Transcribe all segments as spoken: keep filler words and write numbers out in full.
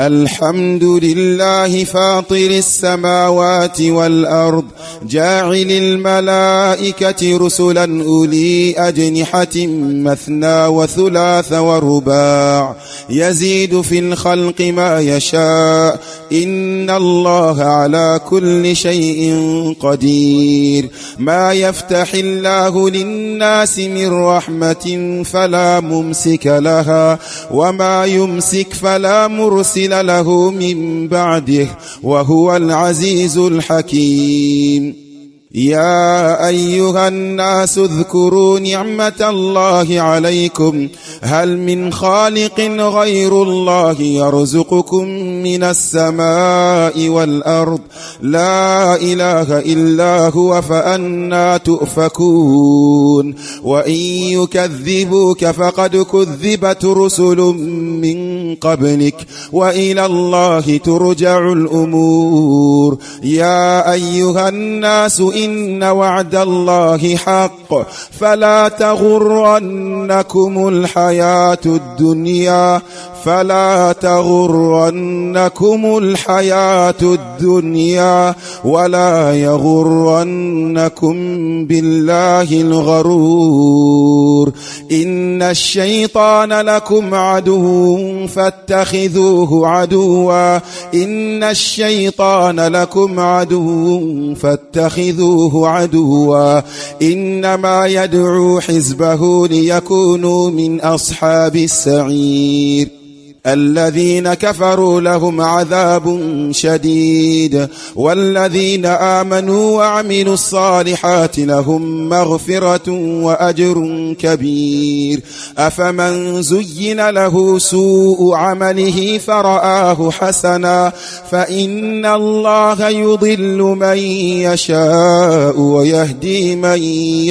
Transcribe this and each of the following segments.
الحمد لله فاطر السماوات والأرض جاعل الملائكة رسلا أولي أجنحة مثنى وثلاث ورباع يزيد في الخلق ما يشاء إن الله على كل شيء قدير. ما يفتح الله للناس من رحمة فلا ممسك لها وما يمسك فلا مرسل له من بعده وهو العزيز الحكيم. يا أيها الناس اذكروا نعمة الله عليكم هل من خالق غير الله يرزقكم من السماء والأرض لا إله إلا هو فأنى تؤفكون. وإن يكذبوك فقد كذبت رسل من قبلك وإلى الله ترجع الأمور. يا أيها الناس إن وعد الله حق فلا تغرنكم الحياة الدنيا فلا تغرنكم الحياة الدنيا ولا يغرنكم بالله الغرور. إن الشيطان لكم عدو فاتخذوه عدوا إن الشيطان لكم عدو فاتخذوه عدوا إنما يدعو حزبه ليكونوا من أصحاب السعير. الذين كفروا لهم عذاب شديد والذين آمنوا وعملوا الصالحات لهم مغفرة وأجر كبير. أفمن زين له سوء عمله فرآه حسنا فإن الله يضل من يشاء ويهدي من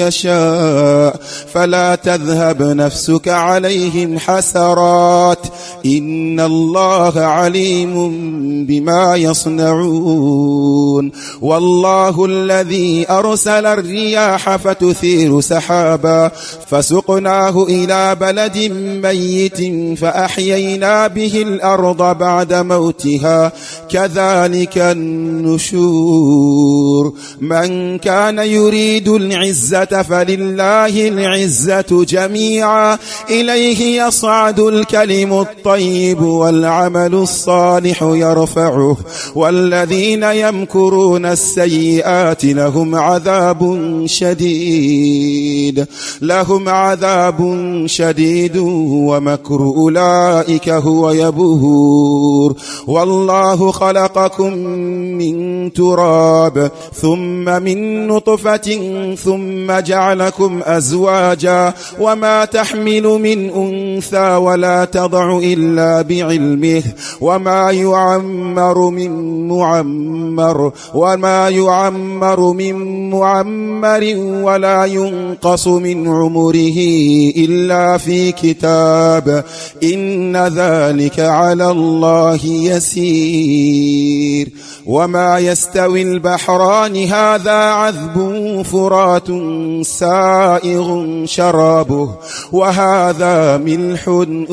يشاء فلا تذهب نفسك عليهم حسرات إن الله عليم بما يصنعون. والله الذي أرسل الرياح فتثير سحابا فسقناه إلى بلد ميت فأحيينا به الأرض بعد موتها كذلك النشور. من كان يريد العزة فلله العزة جميعا إليه يصعد الكلم الطيب والعمل الصالح يرفعه والذين يمكرون السيئات لهم عذاب شديد لهم عذاب شديد ومكر أولئك هو يبور. والله خلقكم من تراب ثم من نطفة ثم جعلكم أزواجا وما تحمل من أنثى ولا تضع إلا بعلمه وما يعمر من معمر وما يعمر من معمر ولا ينقص من عمره إلا في كتاب إن ذلك على الله يسير. وما يستوي البحران هذا عذب فرات سائغ شرابه وهذا ملح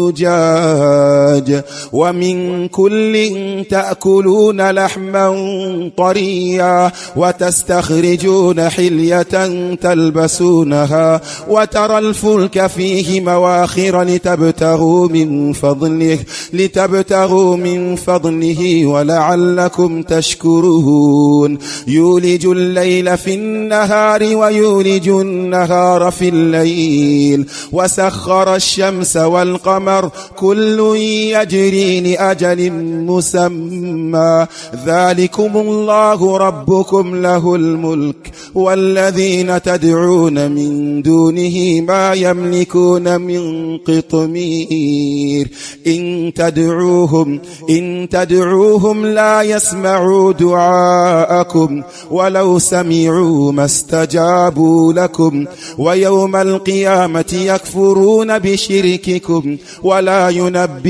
أجاج ومن كل تأكلون لحما طريا وتستخرجون حلية تلبسونها وترى الفلك فيه مواخر لتبتغوا من فضله لتبتغوا من فضله ولعلكم تشكرون. يولج الليل في النهار ويولج النهار في الليل وسخر الشمس والقمر كل يجري لأجل مسمى ذلكم الله ربكم له الملك والذين تدعون من دونه ما يملكون من قطمير. إن تدعوهم إن تدعوهم لا يسمعوا دعاءكم ولو سمعوا ما استجابوا لكم ويوم القيامة يكفرون بشرككم ولا ينبئ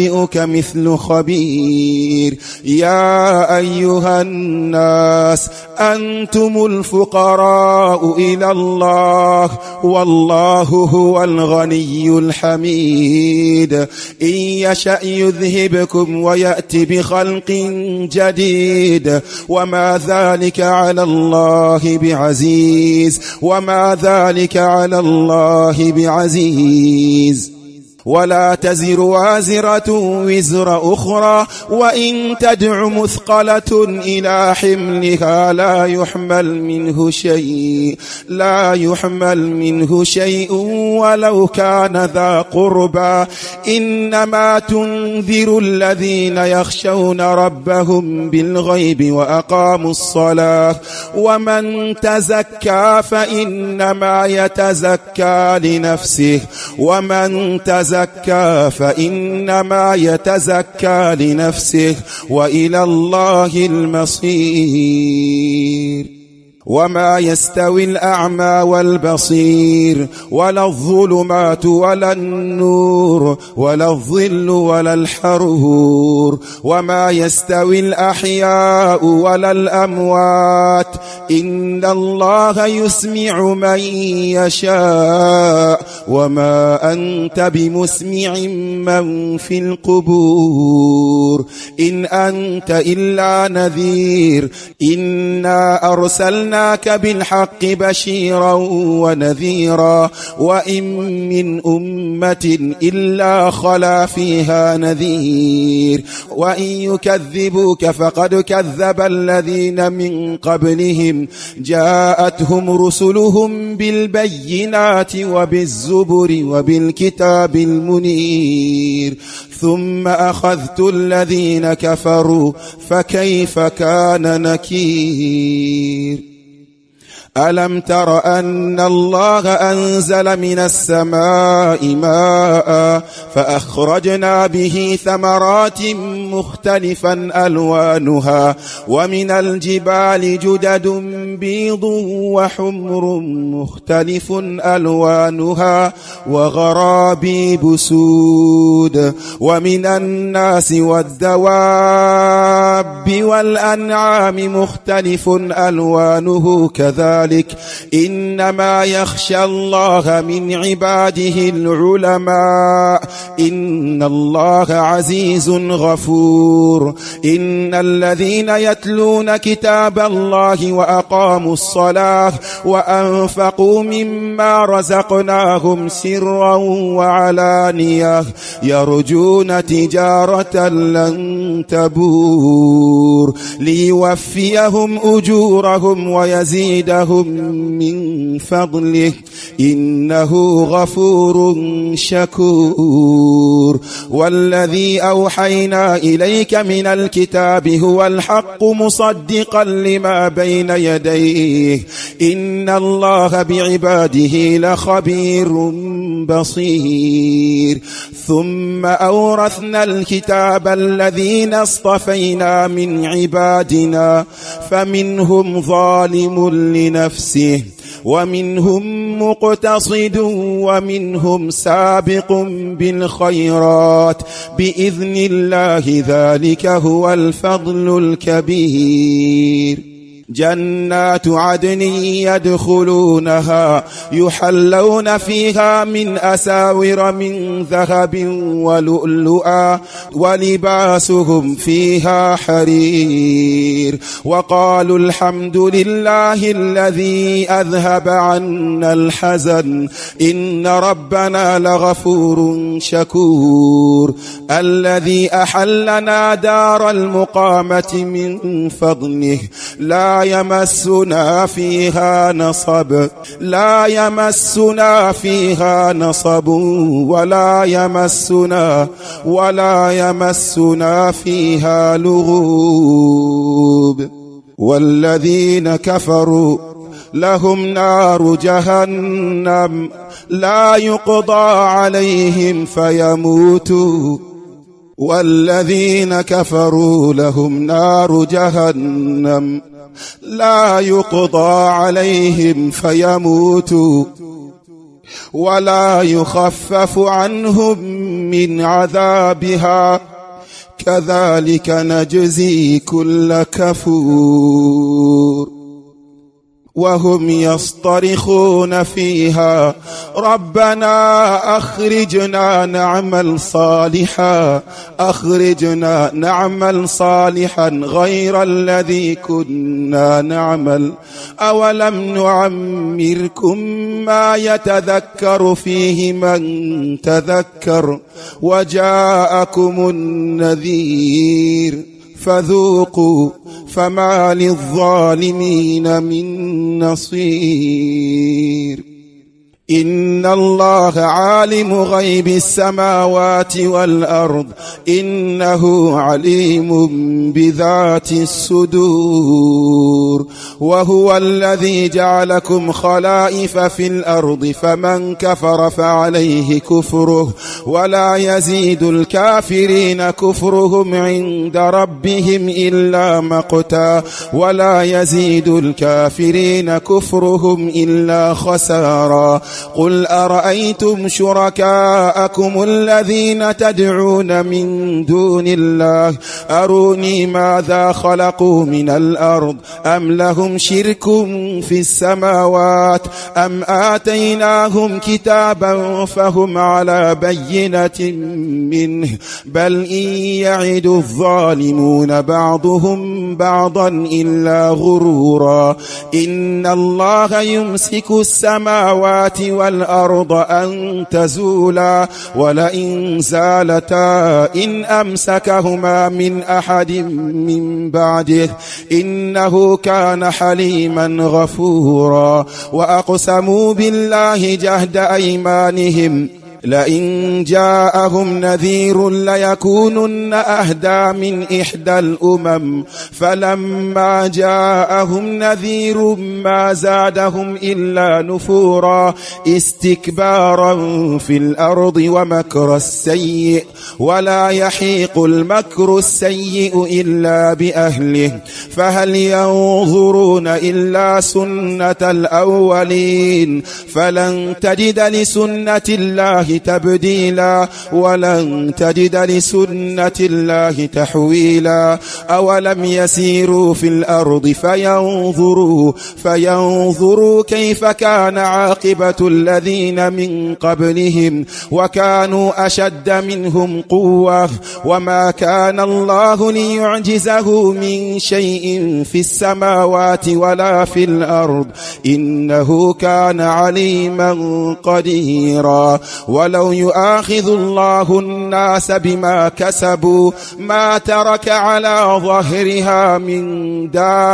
ينبئك مثل خبير. يا أيها الناس أنتم الفقراء إلى الله والله هو الغني الحميد. إن يشأ يذهبكم ويأتي بخلق جديد وما ذلك على الله بعزيز وما ذلك على الله بعزيز. ولا تزر وازرة وزر أخرى وإن تدع مثقلة إلى حملها لا يحمل منه شيء لا يحمل منه شيء ولو كان ذا قربى. إنما تنذر الذين يخشون ربهم بالغيب وأقاموا الصلاة ومن تزكى فإنما يتزكى لنفسه ومن تزكى زكى فإنما يتزكى لنفسه وإلى الله المصير. وما يستوي الأعمى والبصير ولا الظلمات ولا النور ولا الظل ولا الحرور. وما يستوي الأحياء ولا الأموات إن الله يسمع من يشاء وما أنت بمسمع من في القبور إن أنت إلا نذير. إنا أرسلنا بالحق بشيرا ونذيرا وإن من أمة إلا خلا فيها نذير. وإن يكذبوك فقد كذب الذين من قبلهم جاءتهم رسلهم بالبينات وبالزبر وبالكتاب المنير ثم أخذت الذين كفروا فكيف كان نكير. ألم تر أن الله أنزل من السماء ماء فأخرجنا به ثمرات مختلفا ألوانها ومن الجبال جدد بيض وحمر مختلف ألوانها وغرابيب سود. ومن الناس والدواب والأنعام مختلف ألوانه كذلك إنما يخشى الله من عباده العلماء إن الله عزيز غفور. إن الذين يتلون كتاب الله وأقاموا الصلاة وأنفقوا مما رزقناهم سرا وعلانية يرجون تجارة لن تبور ليوفيهم أجورهم ويزيدهم من فضله إنه غفور شكور. والذي أوحينا إليك من الكتاب هو الحق مصدقا لما بين يديه إن الله بعباده لخبير بصير. ثم أورثنا الكتاب الذين اصطفينا من عبادنا فمنهم ظالم لنفسه ومنهم مقتصد ومنهم سابق بالخيرات بإذن الله ذلك هو الفضل الكبير. جنات عدن يدخلونها يحلون فيها من أساور من ذهب ولؤلؤا ولباسهم فيها حرير. وقالوا الحمد لله الذي أذهب عنا الحزن إن ربنا لغفور شكور. الذي أحلنا دار المقامة من فضله لا يمسنا فيها نصب لا يمسنا فيها نصب ولا يمسنا ولا يمسنا فيها لغوب. والذين كفروا لهم نار جهنم لا يقضى عليهم فيموتوا والذين كفروا لهم نار جهنم لا يقضى عليهم فيموتوا ولا يخفف عنهم من عذابها كذلك نجزي كل كفور وهم يصطرخون فيها ربنا أخرجنا نعمل صالحا أخرجنا نعمل صالحا غير الذي كنا نعمل أولم نعمركم ما يتذكر فيه من تذكر وجاءكم النذير فذوقوا فما للظالمين من نصير إن الله عالم غيب السماوات والأرض إنه عليم بذات الصدور وهو الذي جعلكم خلائف في الأرض فمن كفر فعليه كفره ولا يزيد الكافرين كفرهم عند ربهم إلا مقتا ولا يزيد الكافرين كفرهم إلا خسارا قل أرأيتم شركاءكم الذين تدعون من دون الله أروني ماذا خلقوا من الأرض أم لهم شرك في السماوات أم آتيناهم كتابا فهم على بينة منه بل إن يعد الظالمون بعضهم بعضا إلا غرورا إن الله يمسك السماوات والأرض أن تزولا ولئن زالتا إن أمسكهما من أحد من بعده إنه كان حليما غفورا وأقسموا بالله جهد أيمانهم لئن جاءهم نذير ليكونن أهدى من إحدى الأمم فلما جاءهم نذير ما زادهم إلا نفورا استكبارا في الأرض ومكر السيء ولا يحيق المكر السيء إلا بأهله فهل ينظرون إلا سنة الأولين فلن تجد لسنة الله تبديلا ولن تجد لسنة الله تحويلا أولم يسيروا في الأرض فينظروا فينظروا كيف كان عاقبة الذين من قبلهم وكانوا أشد منهم قوة وما كان الله ليعجزه من شيء في السماوات ولا في الأرض إنه كان عليما قديرا ولو يؤاخذ الله الناس بما كسبوا ما ترك على ظهرها من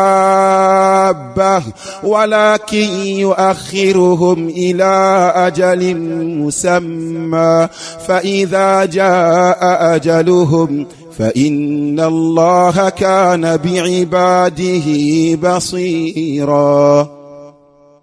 دابة ولكن يؤخرهم إلى أجل مسمى فإذا جاء أجلهم فإن الله كان بعباده بصيرا.